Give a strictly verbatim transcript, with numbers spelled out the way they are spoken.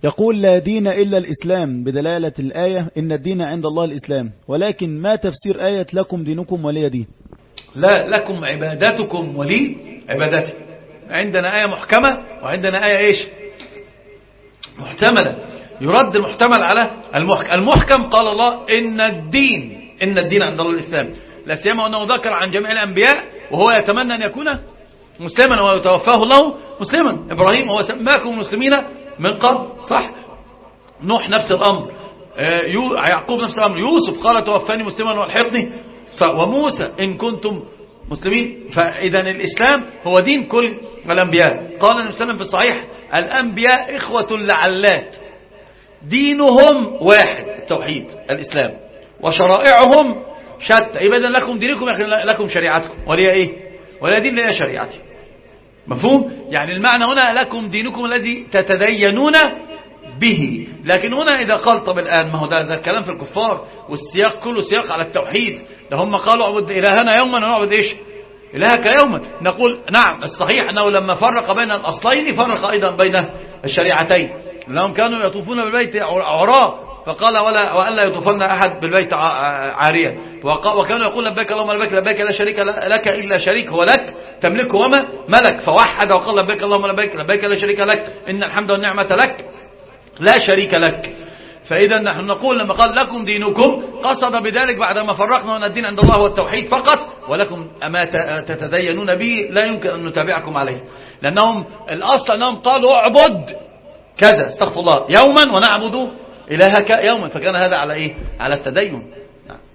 يقول لا دين إلا الإسلام بدلالة الآية إن الدين عند الله الإسلام، ولكن ما تفسير آية لكم دينكم ولي دين؟ لا، لكم عبادتكم ولي عبادتي. عندنا آية محكمة وعندنا آية إيش محتملة. يرد المحتمل على المحكم. المحكم قال الله إن الدين إن الدين عند الله الإسلام، لا سيما أنه ذكر عن جميع الأنبياء وهو يتمنى أن يكون مسلما ويتوفاه الله مسلما. إبراهيم هو سماكم مسلمين من قبل، صح؟ نوح نفس الأمر، يعقوب نفس الأمر، يوسف قال توفاني مسلما والحقني، وموسى إن كنتم مسلمين. فإذا الإسلام هو دين كل الأنبياء. قال النبي صلى الله عليه وسلم في الصحيح الأنبياء إخوة لعلات، دينهم واحد التوحيد الإسلام، وشرائعهم شتى. إذا لكم دينكم لكم شريعتكم ولي إيه ولا دين لي شريعتي. مفهوم؟ يعني المعنى هنا لكم دينكم الذي تتدينون به. لكن هنا إذا قال طب الآن ما هو ده, ده الكلام في الكفار والسياق كله سياق على التوحيد. ده هم قالوا اعبد إلهنا يوما ونعبد إيش إلهك يوما. نقول نعم الصحيح أنه لما فرق بين الأصلين فرق أيضا بين الشريعتين، لأنهم كانوا يطوفون بالبيت عراة فقال ولا وألا يطوفن أحد بالبيت عاريا، وكانوا يقول لبيك اللهم لبيك لبيك لا شريك لك إلا شريك هو لك تملكه وما ملك، فوحد وقال لبيك اللهم لبيك لبيك لا شريك لك إن الحمد والنعمة لك لا شريك لك. فإذا نحن نقول لما قال لكم دينكم قصد بذلك بعدما فرقنا أن الدين عند الله هو التوحيد فقط، ولكم أما تتدينون به لا يمكن أن نتابعكم عليه. لأنهم الأصل أنهم قالوا اعبد كذا استغفر الله يوما ونعبد إلهك يوما، فكان هذا على إيه على التدين.